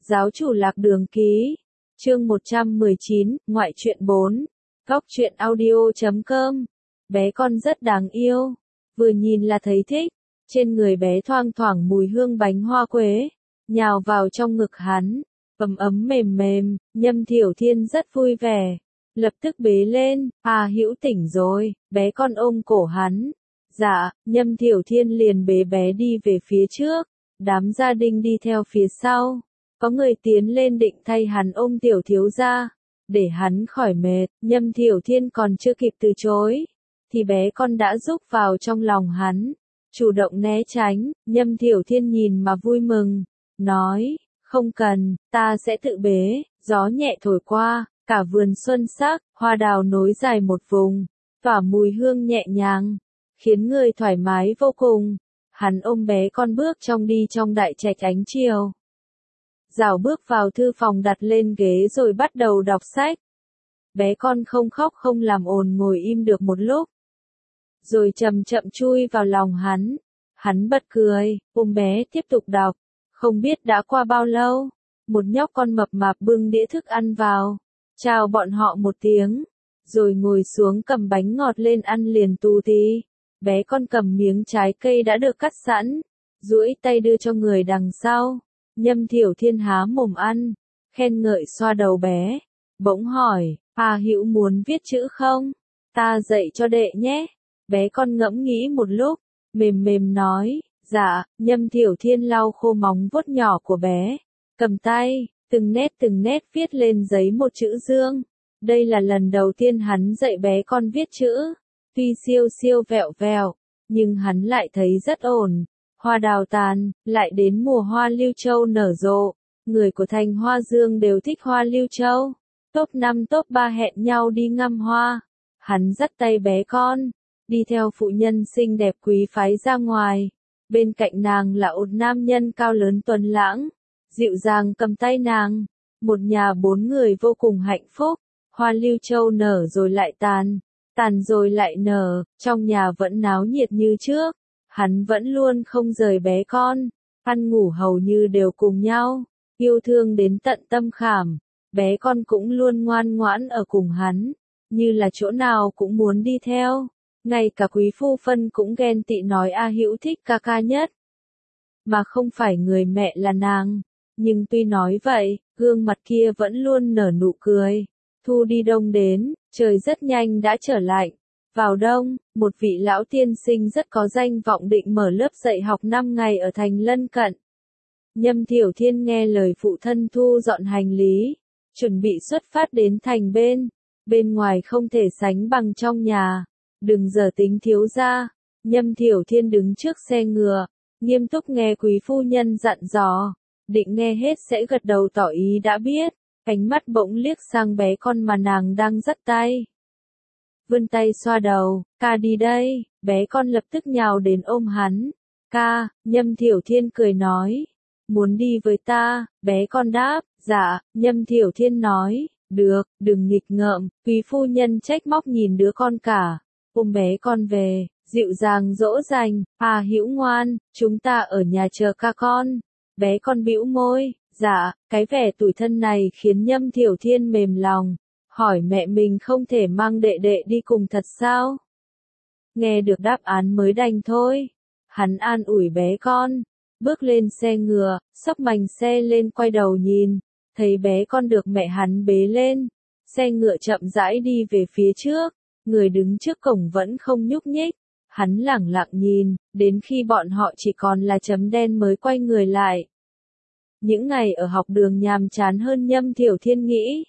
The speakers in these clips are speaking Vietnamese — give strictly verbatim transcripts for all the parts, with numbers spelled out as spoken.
Giáo chủ Lạc Đường ký. Chương một trăm mười chín, ngoại truyện bốn. Góc truyện audio chấm com. Bé con rất đáng yêu. Vừa nhìn là thấy thích. Trên người bé thoang thoảng mùi hương bánh hoa quế. Nhào vào trong ngực hắn. Ấm ấm mềm mềm. Nhâm Thiểu Thiên rất vui vẻ. Lập tức bế lên. À Hữu tỉnh rồi. Bé con ôm cổ hắn. Dạ. Nhâm Thiểu Thiên liền bế bé đi về phía trước. Đám gia đình đi theo phía sau. Có người tiến lên định thay hắn ôm tiểu thiếu gia, để hắn khỏi mệt. Nhâm Thiểu Thiên còn chưa kịp từ chối, thì bé con đã rúc vào trong lòng hắn, chủ động né tránh. Nhâm Thiểu Thiên nhìn mà vui mừng, nói, không cần, ta sẽ tự bế. Gió nhẹ thổi qua, cả vườn xuân sắc, hoa đào nối dài một vùng, tỏa mùi hương nhẹ nhàng, khiến người thoải mái vô cùng. Hắn ôm bé con bước trong đi trong đại trạch ánh chiều. Rảo bước vào thư phòng đặt lên ghế rồi bắt đầu đọc sách. Bé con không khóc không làm ồn ngồi im được một lúc. Rồi chậm chậm chui vào lòng hắn. Hắn bật cười, ôm bé tiếp tục đọc. Không biết đã qua bao lâu, một nhóc con mập mạp bưng đĩa thức ăn vào. Chào bọn họ một tiếng, rồi ngồi xuống cầm bánh ngọt lên ăn liền tù tí. Bé con cầm miếng trái cây đã được cắt sẵn, duỗi tay đưa cho người đằng sau. Nhâm Thiểu Thiên há mồm ăn, khen ngợi xoa đầu bé, bỗng hỏi, à Hữu muốn viết chữ không? Ta dạy cho đệ nhé. Bé con ngẫm nghĩ một lúc, mềm mềm nói, dạ. Nhâm Thiểu Thiên lau khô móng vuốt nhỏ của bé, cầm tay, từng nét từng nét viết lên giấy một chữ Dương. Đây là lần đầu tiên hắn dạy bé con viết chữ, tuy siêu siêu vẹo vẹo, nhưng hắn lại thấy rất ổn. Hoa đào tàn, lại đến mùa hoa lưu châu nở rộ. Người của thành Hoa Dương đều thích hoa lưu châu. Top năm top ba hẹn nhau đi ngắm hoa. Hắn dắt tay bé con, đi theo phụ nhân xinh đẹp quý phái ra ngoài. Bên cạnh nàng là một nam nhân cao lớn tuấn lãng, dịu dàng cầm tay nàng. Một nhà bốn người vô cùng hạnh phúc. Hoa lưu châu nở rồi lại tàn, tàn rồi lại nở, trong nhà vẫn náo nhiệt như trước. Hắn vẫn luôn không rời bé con, ăn ngủ hầu như đều cùng nhau, yêu thương đến tận tâm khảm. Bé con cũng luôn ngoan ngoãn ở cùng hắn, như là chỗ nào cũng muốn đi theo. Ngay cả quý phu phân cũng ghen tị nói A Hữu thích ca ca nhất, mà không phải người mẹ là nàng. Nhưng tuy nói vậy, gương mặt kia vẫn luôn nở nụ cười. Thu đi đông đến, trời rất nhanh đã trở lạnh. Vào đông, một vị lão tiên sinh rất có danh vọng định mở lớp dạy học năm ngày ở thành lân cận. Nhâm Thiểu Thiên nghe lời phụ thân thu dọn hành lý, chuẩn bị xuất phát đến thành bên. Bên ngoài không thể sánh bằng trong nhà. Đừng giờ tính thiếu gia. Nhâm Thiểu Thiên đứng trước xe ngựa, nghiêm túc nghe quý phu nhân dặn dò. Định nghe hết sẽ gật đầu tỏ ý đã biết. Ánh mắt bỗng liếc sang bé con mà nàng đang dắt tay. Vươn tay xoa đầu, ca đi đây. Bé con lập tức nhào đến ôm hắn. Ca. Nhâm Thiểu Thiên cười nói, muốn đi với ta? Bé con đáp, dạ. Nhâm Thiểu Thiên nói, được, đừng nghịch ngợm. Quý phu nhân trách móc nhìn đứa con cả, ôm bé con về, dịu dàng dỗ dành. À Hữu ngoan, chúng ta ở nhà chờ ca con. Bé con bĩu môi, dạ. Cái vẻ tủi thân này khiến Nhâm Thiểu Thiên mềm lòng, hỏi mẹ mình không thể mang đệ đệ đi cùng thật sao? Nghe được đáp án mới đành thôi. Hắn an ủi bé con, bước lên xe ngựa, xốc mành xe lên quay đầu nhìn, thấy bé con được mẹ hắn bế lên. Xe ngựa chậm rãi đi về phía trước, người đứng trước cổng vẫn không nhúc nhích. Hắn lẳng lặng nhìn, đến khi bọn họ chỉ còn là chấm đen mới quay người lại. Những ngày ở học đường nhàm chán hơn Nhâm Thiểu Thiên nghĩ.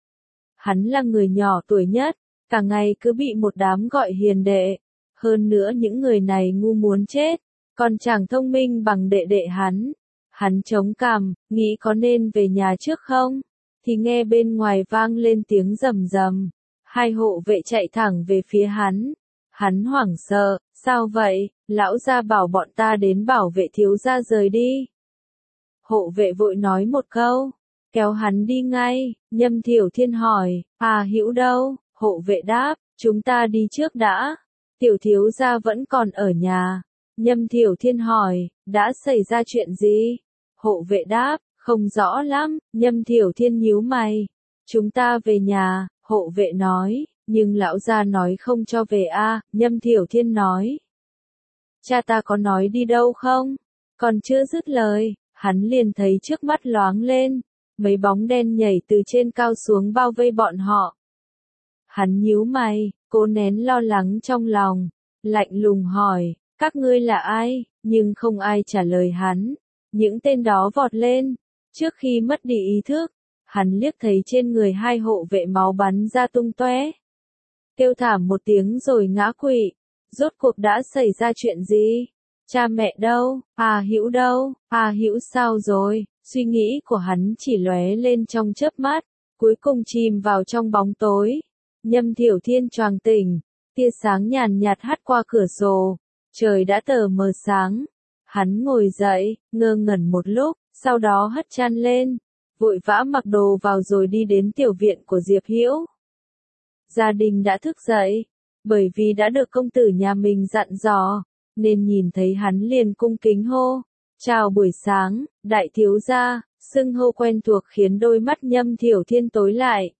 Hắn là người nhỏ tuổi nhất, cả ngày cứ bị một đám gọi hiền đệ. Hơn nữa những người này ngu muốn chết, còn chẳng thông minh bằng đệ đệ hắn. Hắn chống cằm, nghĩ có nên về nhà trước không? Thì nghe bên ngoài vang lên tiếng rầm rầm. Hai hộ vệ chạy thẳng về phía hắn. Hắn hoảng sợ, sao vậy? Lão gia bảo bọn ta đến bảo vệ thiếu gia rời đi. Hộ vệ vội nói một câu, kéo hắn đi ngay. Nhâm Thiểu Thiên hỏi, à Hữu đâu? Hộ vệ đáp, chúng ta đi trước đã. Tiểu thiếu gia vẫn còn ở nhà. Nhâm Thiểu Thiên hỏi, đã xảy ra chuyện gì? Hộ vệ đáp, Không rõ lắm, Nhâm Thiểu Thiên nhíu mày. Chúng ta về nhà, hộ vệ nói, nhưng lão gia nói không cho về a, Nhâm Thiểu Thiên nói. Cha ta có nói đi đâu không? Còn chưa dứt lời, hắn liền thấy trước mắt loáng lên, mấy bóng đen nhảy từ trên cao xuống bao vây bọn họ. Hắn nhíu mày, cố nén lo lắng trong lòng, lạnh lùng hỏi, các ngươi là ai? Nhưng không ai trả lời hắn. Những tên đó vọt lên, trước khi mất đi ý thức, hắn liếc thấy trên người hai hộ vệ máu bắn ra tung tóe. Kêu thảm một tiếng rồi ngã quỵ. Rốt cuộc đã xảy ra chuyện gì? Cha mẹ đâu? À Hữu đâu? À Hữu sao rồi? Suy nghĩ của hắn chỉ lóe lên trong chớp mắt, cuối cùng chìm vào trong bóng tối. Nhâm Thiểu Thiên choàng tỉnh, tia sáng nhàn nhạt hắt qua cửa sổ, trời đã tờ mờ sáng. Hắn ngồi dậy, ngơ ngẩn một lúc, sau đó hất chăn lên, vội vã mặc đồ vào rồi đi đến tiểu viện của Diệp Hữu. Gia đình đã thức dậy, bởi vì đã được công tử nhà mình dặn dò, nên nhìn thấy hắn liền cung kính hô, chào buổi sáng, đại thiếu gia, xưng hô quen thuộc khiến đôi mắt Nhâm Thiểu Thiên tối lại.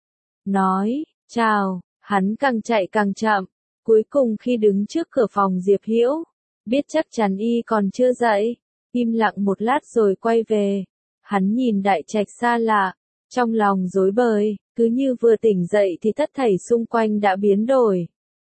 Nói, chào, hắn càng chạy càng chậm, cuối cùng khi đứng trước cửa phòng Diệp Hữu, biết chắc chắn y còn chưa dậy, im lặng một lát rồi quay về. Hắn nhìn đại trạch xa lạ, trong lòng rối bời, cứ như vừa tỉnh dậy thì tất thảy xung quanh đã biến đổi.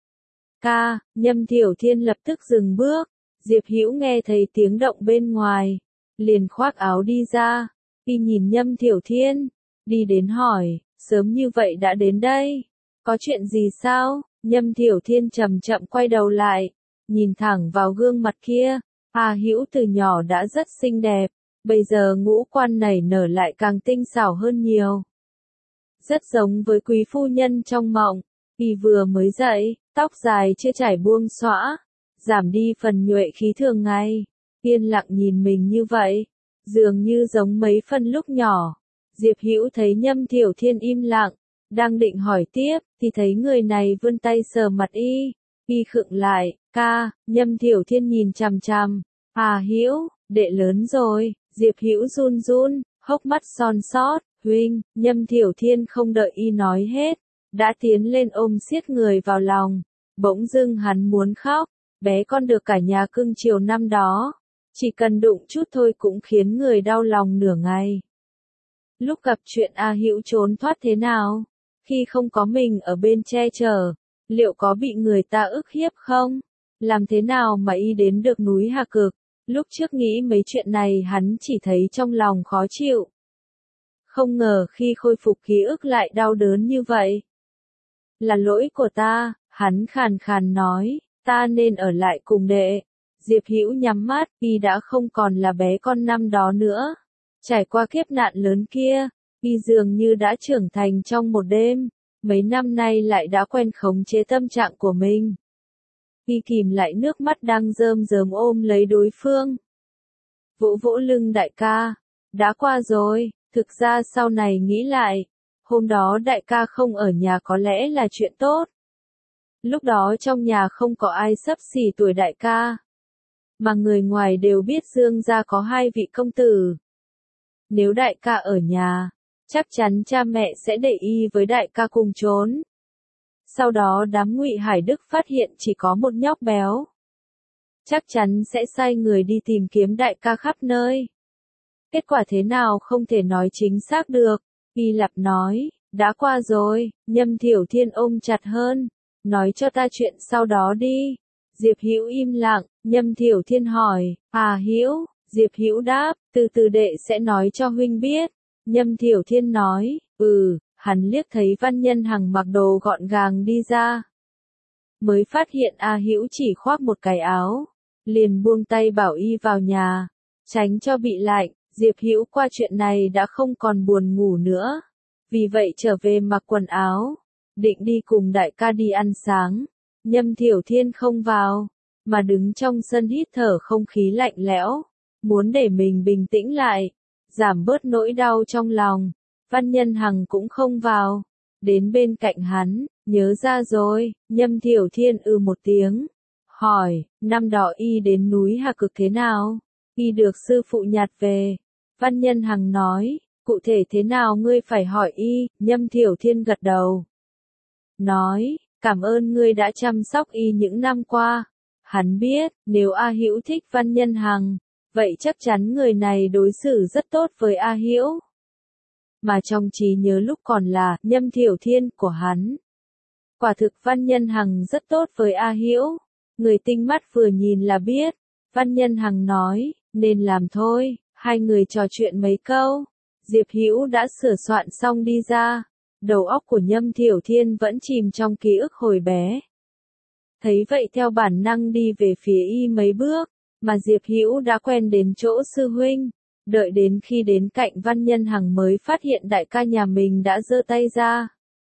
Ca, Nhâm Thiểu Thiên lập tức dừng bước, Diệp Hữu nghe thấy tiếng động bên ngoài, liền khoác áo đi ra, y nhìn Nhâm Thiểu Thiên, đi đến hỏi, sớm như vậy đã đến đây, có chuyện gì sao? Nhâm Thiểu Thiên chậm chậm quay đầu lại, nhìn thẳng vào gương mặt kia, A Hữu từ nhỏ đã rất xinh đẹp, bây giờ ngũ quan nảy nở lại càng tinh xảo hơn nhiều. Rất giống với quý phu nhân trong mộng, y vừa mới dậy, tóc dài chưa trải buông xõa, giảm đi phần nhuệ khí thường ngày, yên lặng nhìn mình như vậy, dường như giống mấy phần lúc nhỏ. Diệp Hữu thấy Nhâm Thiểu Thiên im lặng, đang định hỏi tiếp, thì thấy người này vươn tay sờ mặt y, y khựng lại, ca, Nhâm Thiểu Thiên nhìn chằm chằm, à Hữu, đệ lớn rồi, Diệp Hữu run run, hốc mắt son sót, huynh, Nhâm Thiểu Thiên không đợi y nói hết, đã tiến lên ôm siết người vào lòng, bỗng dưng hắn muốn khóc, bé con được cả nhà cưng chiều năm đó, chỉ cần đụng chút thôi cũng khiến người đau lòng nửa ngày. Lúc gặp chuyện A Hữu trốn thoát thế nào? Khi không có mình ở bên che chở, liệu có bị người ta ức hiếp không? Làm thế nào mà y đến được núi Hà Cực? Lúc trước nghĩ mấy chuyện này hắn chỉ thấy trong lòng khó chịu. Không ngờ khi khôi phục ký ức lại đau đớn như vậy. Là lỗi của ta, hắn khàn khàn nói, ta nên ở lại cùng đệ. Diệp Hữu nhắm mắt, y đã không còn là bé con năm đó nữa. Trải qua kiếp nạn lớn kia, y dường như đã trưởng thành trong một đêm, mấy năm nay lại đã quen khống chế tâm trạng của mình. Y kìm lại nước mắt đang rơm rớm ôm lấy đối phương. Vỗ vỗ lưng đại ca, đã qua rồi, thực ra sau này nghĩ lại, hôm đó đại ca không ở nhà có lẽ là chuyện tốt. Lúc đó trong nhà không có ai xấp xỉ tuổi đại ca, mà người ngoài đều biết Dương gia có hai vị công tử. Nếu đại ca ở nhà, chắc chắn cha mẹ sẽ để y với đại ca cùng trốn. Sau đó đám Ngụy Hải Đức phát hiện chỉ có một nhóc béo. Chắc chắn sẽ sai người đi tìm kiếm đại ca khắp nơi. Kết quả thế nào không thể nói chính xác được. Y Lạp nói, đã qua rồi, Nhâm Thiểu Thiên ôm chặt hơn. Nói cho ta chuyện sau đó đi. Diệp Hữu im lặng, Nhâm Thiểu Thiên hỏi, à Hữu, Diệp Hữu đáp, từ từ đệ sẽ nói cho huynh biết. Nhâm Thiểu Thiên nói, ừ, hắn liếc thấy Văn Nhân Hằng mặc đồ gọn gàng đi ra. Mới phát hiện A Hữu chỉ khoác một cái áo, liền buông tay bảo y vào nhà, tránh cho bị lạnh. Diệp Hữu qua chuyện này đã không còn buồn ngủ nữa, vì vậy trở về mặc quần áo, định đi cùng đại ca đi ăn sáng. Nhâm Thiểu Thiên không vào, mà đứng trong sân hít thở không khí lạnh lẽo, muốn để mình bình tĩnh lại, giảm bớt nỗi đau trong lòng. Văn Nhân Hằng cũng không vào, đến bên cạnh hắn, nhớ ra rồi, Nhâm Thiểu Thiên ư một tiếng, hỏi, năm đó y đến núi Hà Cực thế nào? Y được sư phụ nhặt về. Văn Nhân Hằng nói, cụ thể thế nào ngươi phải hỏi y, Nhâm Thiểu Thiên gật đầu. Nói, cảm ơn ngươi đã chăm sóc y những năm qua. Hắn biết, nếu A Hữu thích Văn Nhân Hằng, vậy chắc chắn người này đối xử rất tốt với A Hữu. Mà trong trí nhớ lúc còn là Nhâm Thiểu Thiên của hắn. Quả thực Văn Nhân Hằng rất tốt với A Hữu. Người tinh mắt vừa nhìn là biết. Văn Nhân Hằng nói, nên làm thôi. Hai người trò chuyện mấy câu. Diệp Hữu đã sửa soạn xong đi ra. Đầu óc của Nhâm Thiểu Thiên vẫn chìm trong ký ức hồi bé. Thấy vậy theo bản năng đi về phía y mấy bước, mà Diệp Hữu đã quen đến chỗ sư huynh. Đợi đến khi đến cạnh Văn Nhân Hằng mới phát hiện đại ca nhà mình đã giơ tay ra.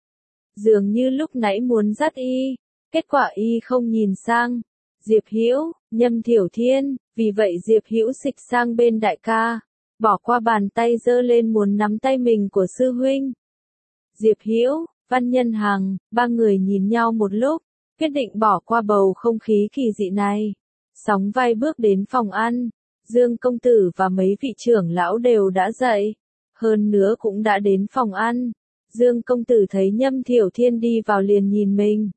Dường như lúc nãy muốn dắt y, kết quả y không nhìn sang. Diệp Hữu, Nhâm Thiểu Thiên, vì vậy Diệp Hữu xịch sang bên đại ca, bỏ qua bàn tay giơ lên muốn nắm tay mình của sư huynh. Diệp Hữu, Văn Nhân Hằng, ba người nhìn nhau một lúc, quyết định bỏ qua bầu không khí kỳ dị này. Sóng vai bước đến phòng ăn, Dương công tử và mấy vị trưởng lão đều đã dậy, hơn nữa cũng đã đến phòng ăn. Dương công tử thấy Nhâm Thiểu Thiên đi vào liền nhìn mình.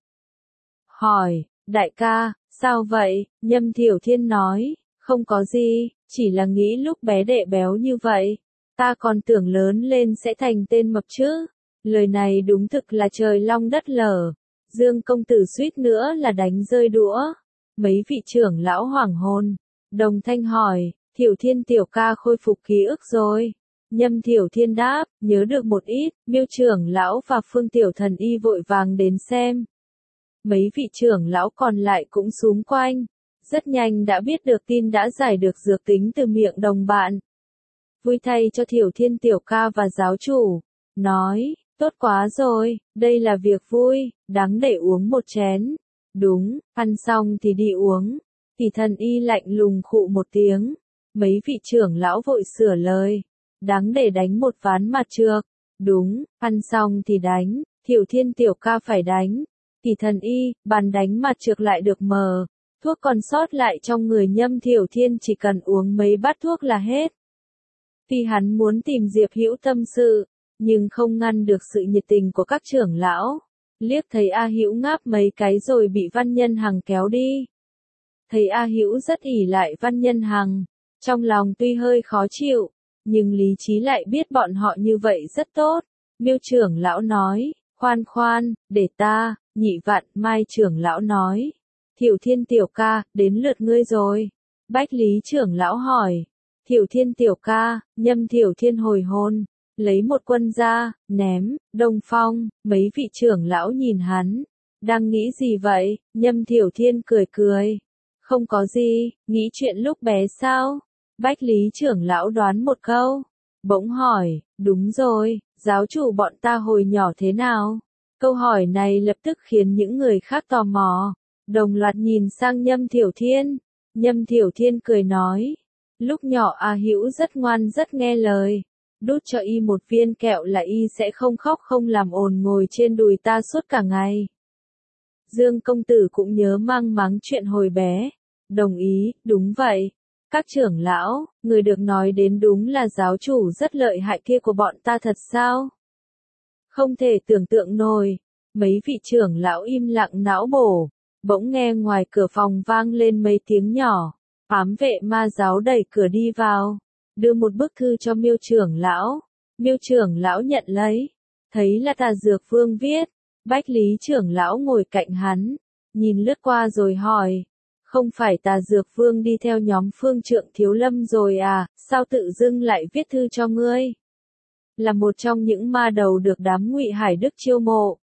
Hỏi, đại ca, sao vậy? Nhâm Thiểu Thiên nói, không có gì, chỉ là nghĩ lúc bé đệ béo như vậy, ta còn tưởng lớn lên sẽ thành tên mập chứ. Lời này đúng thực là trời long đất lở. Dương công tử suýt nữa là đánh rơi đũa. Mấy vị trưởng lão hoảng hồn. Đồng thanh hỏi, Thiểu Thiên tiểu ca khôi phục ký ức rồi. Nhâm Thiểu Thiên đáp, nhớ được một ít. Miêu trưởng lão và Phương tiểu thần y vội vàng đến xem. Mấy vị trưởng lão còn lại cũng xúm quanh. Rất nhanh đã biết được tin đã giải được dược tính từ miệng đồng bạn. Vui thay cho Thiểu Thiên tiểu ca và giáo chủ. Nói, tốt quá rồi, đây là việc vui, đáng để uống một chén. Đúng, ăn xong thì đi uống. Thì thần y lạnh lùng khụ một tiếng. Mấy vị trưởng lão vội sửa lời. Đáng để đánh một ván mặt trược. Đúng, ăn xong thì đánh. Thiểu Thiên tiểu ca phải đánh. Thì thần y, bàn đánh mặt trược lại được mờ. Thuốc còn sót lại trong người Nhâm Thiểu Thiên chỉ cần uống mấy bát thuốc là hết. Vì hắn muốn tìm Diệp Hữu tâm sự, nhưng không ngăn được sự nhiệt tình của các trưởng lão. Liếc thấy A Hữu ngáp mấy cái rồi bị Văn Nhân Hằng kéo đi. Thấy A Hữu rất ỷ lại Văn Nhân Hằng, trong lòng tuy hơi khó chịu, nhưng lý trí lại biết bọn họ như vậy rất tốt. Miêu trưởng lão nói, khoan khoan, để ta. Nhị Vạn Mai trưởng lão nói, Thiểu Thiên tiểu ca, đến lượt ngươi rồi. Bách Lý trưởng lão hỏi, Thiểu Thiên tiểu ca. Nhâm Thiểu Thiên hồi hồn, lấy một quân ra, ném. Đông Phong, mấy vị trưởng lão nhìn hắn, đang nghĩ gì vậy? Nhâm Thiểu Thiên cười cười, không có gì, nghĩ chuyện lúc bé sao? Bách Lý trưởng lão đoán một câu, bỗng hỏi, đúng rồi, giáo chủ bọn ta hồi nhỏ thế nào? Câu hỏi này lập tức khiến những người khác tò mò, đồng loạt nhìn sang Nhâm Thiểu Thiên. Nhâm Thiểu Thiên cười nói, lúc nhỏ A Hữu rất ngoan rất nghe lời, đút cho y một viên kẹo là y sẽ không khóc không làm ồn ngồi trên đùi ta suốt cả ngày. Dương công tử cũng nhớ mang máng chuyện hồi bé, đồng ý, đúng vậy. Các trưởng lão, người được nói đến đúng là giáo chủ rất lợi hại kia của bọn ta thật sao? Không thể tưởng tượng nổi. Mấy vị trưởng lão im lặng não bổ. Bỗng nghe ngoài cửa phòng vang lên mấy tiếng nhỏ. Ám vệ ma giáo đẩy cửa đi vào, đưa một bức thư cho Miêu trưởng lão. Miêu trưởng lão nhận lấy, thấy là Tà Dược Vương viết. Bách Lý trưởng lão ngồi cạnh hắn, nhìn lướt qua rồi hỏi, không phải Tà Dược Vương đi theo nhóm Phương Trượng Thiếu Lâm rồi à, sao tự dưng lại viết thư cho ngươi? Là một trong những ma đầu được đám Ngụy Hải Đức chiêu mộ.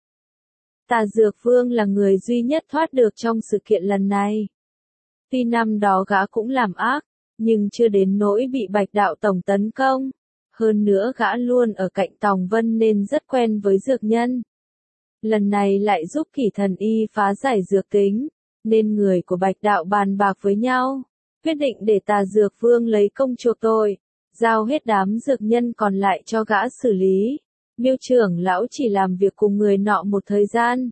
Tà Dược Vương là người duy nhất thoát được trong sự kiện lần này. Tuy năm đó gã cũng làm ác, nhưng chưa đến nỗi bị Bạch Đạo Tổng tấn công. Hơn nữa gã luôn ở cạnh Tòng Vân nên rất quen với dược nhân. Lần này lại giúp Kỷ Thần Y phá giải dược tính, nên người của Bạch Đạo bàn bạc với nhau, quyết định để Tà Dược Vương lấy công chuộc tội, giao hết đám dược nhân còn lại cho gã xử lý. Miêu trưởng lão chỉ làm việc cùng người nọ một thời gian,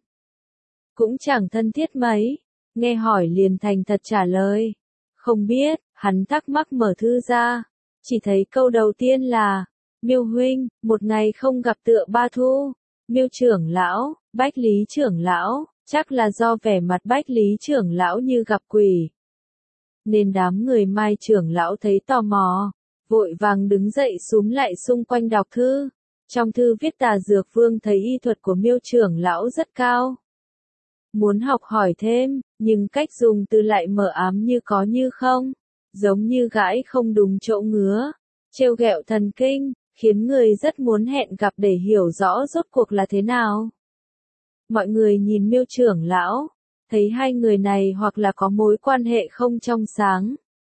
cũng chẳng thân thiết mấy, nghe hỏi liền thành thật trả lời, không biết. Hắn thắc mắc mở thư ra, Chỉ thấy câu đầu tiên là, Miêu huynh, một ngày không gặp tựa ba thu. Miêu trưởng lão, Bách Lý trưởng lão, chắc là do vẻ mặt Bách Lý trưởng lão như gặp quỷ. Nên đám người Mai trưởng lão thấy tò mò, vội vàng đứng dậy xúm lại xung quanh đọc thư. Trong thư viết Tà Dược Vương thấy y thuật của Miêu trưởng lão rất cao. Muốn học hỏi thêm, nhưng cách dùng từ lại mờ ám như có như không, giống như gãi không đúng chỗ ngứa, trêu ghẹo thần kinh, khiến người rất muốn hẹn gặp để hiểu rõ rốt cuộc là thế nào. Mọi người nhìn Miêu trưởng lão, thấy hai người này hoặc là có mối quan hệ không trong sáng,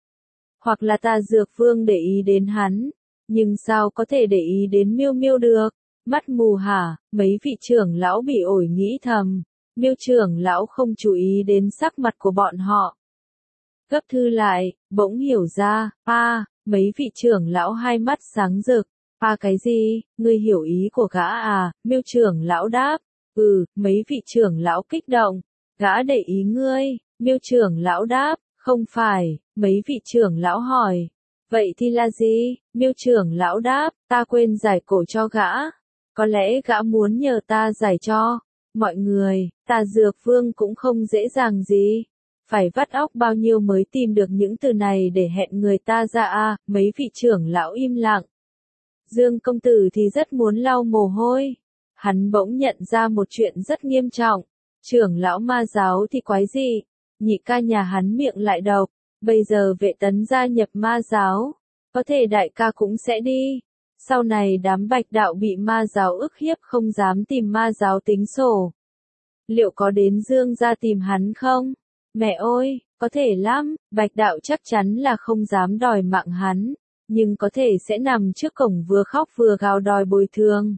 hoặc là Tà Dược Vương để ý đến hắn, nhưng sao có thể để ý đến Miêu Miêu được? Mắt mù hả? Mấy vị trưởng lão bị ổi nghĩ thầm. Miêu trưởng lão không chú ý đến sắc mặt của bọn họ. Gấp thư lại, bỗng hiểu ra, a, mấy vị trưởng lão hai mắt sáng rực. A cái gì, ngươi hiểu ý của gã à? Miêu trưởng lão đáp. Ừ, mấy vị trưởng lão kích động. Gã để ý ngươi. Miêu trưởng lão đáp. Không phải, mấy vị trưởng lão hỏi. Vậy thì là gì? Miêu trưởng lão đáp. Ta quên giải cổ cho gã. Có lẽ gã muốn nhờ ta giải cho. Mọi người, Tà Dược Vương cũng không dễ dàng gì. Phải vắt óc bao nhiêu mới tìm được những từ này để hẹn người ta ra à, mấy vị trưởng lão im lặng. Dương công tử thì rất muốn lau mồ hôi. Hắn bỗng nhận ra một chuyện rất nghiêm trọng. Trưởng lão ma giáo thì quái gì? Nhị ca nhà hắn miệng lại độc. Bây giờ Vệ Tấn gia nhập ma giáo. Có thể đại ca cũng sẽ đi. Sau này đám bạch đạo bị ma giáo ức hiếp không dám tìm ma giáo tính sổ. Liệu có đến Dương gia tìm hắn không? Mẹ ơi, có thể lắm, bạch đạo chắc chắn là không dám đòi mạng hắn, nhưng có thể sẽ nằm trước cổng vừa khóc vừa gào đòi bồi thường.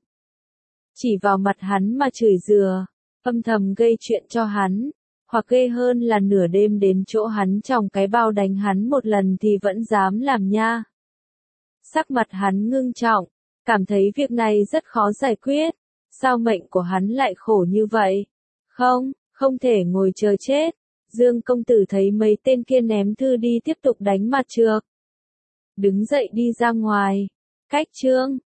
Chỉ vào mặt hắn mà chửi dừa, âm thầm gây chuyện cho hắn, hoặc ghê hơn là nửa đêm đến chỗ hắn trong cái bao đánh hắn một lần thì vẫn dám làm nha. Sắc mặt hắn ngưng trọng, cảm thấy việc này rất khó giải quyết. Sao mệnh của hắn lại khổ như vậy? Không, không thể ngồi chờ chết. Dương công tử thấy mấy tên kia ném thư đi tiếp tục đánh mặt trược. Đứng dậy đi ra ngoài. Cách chương.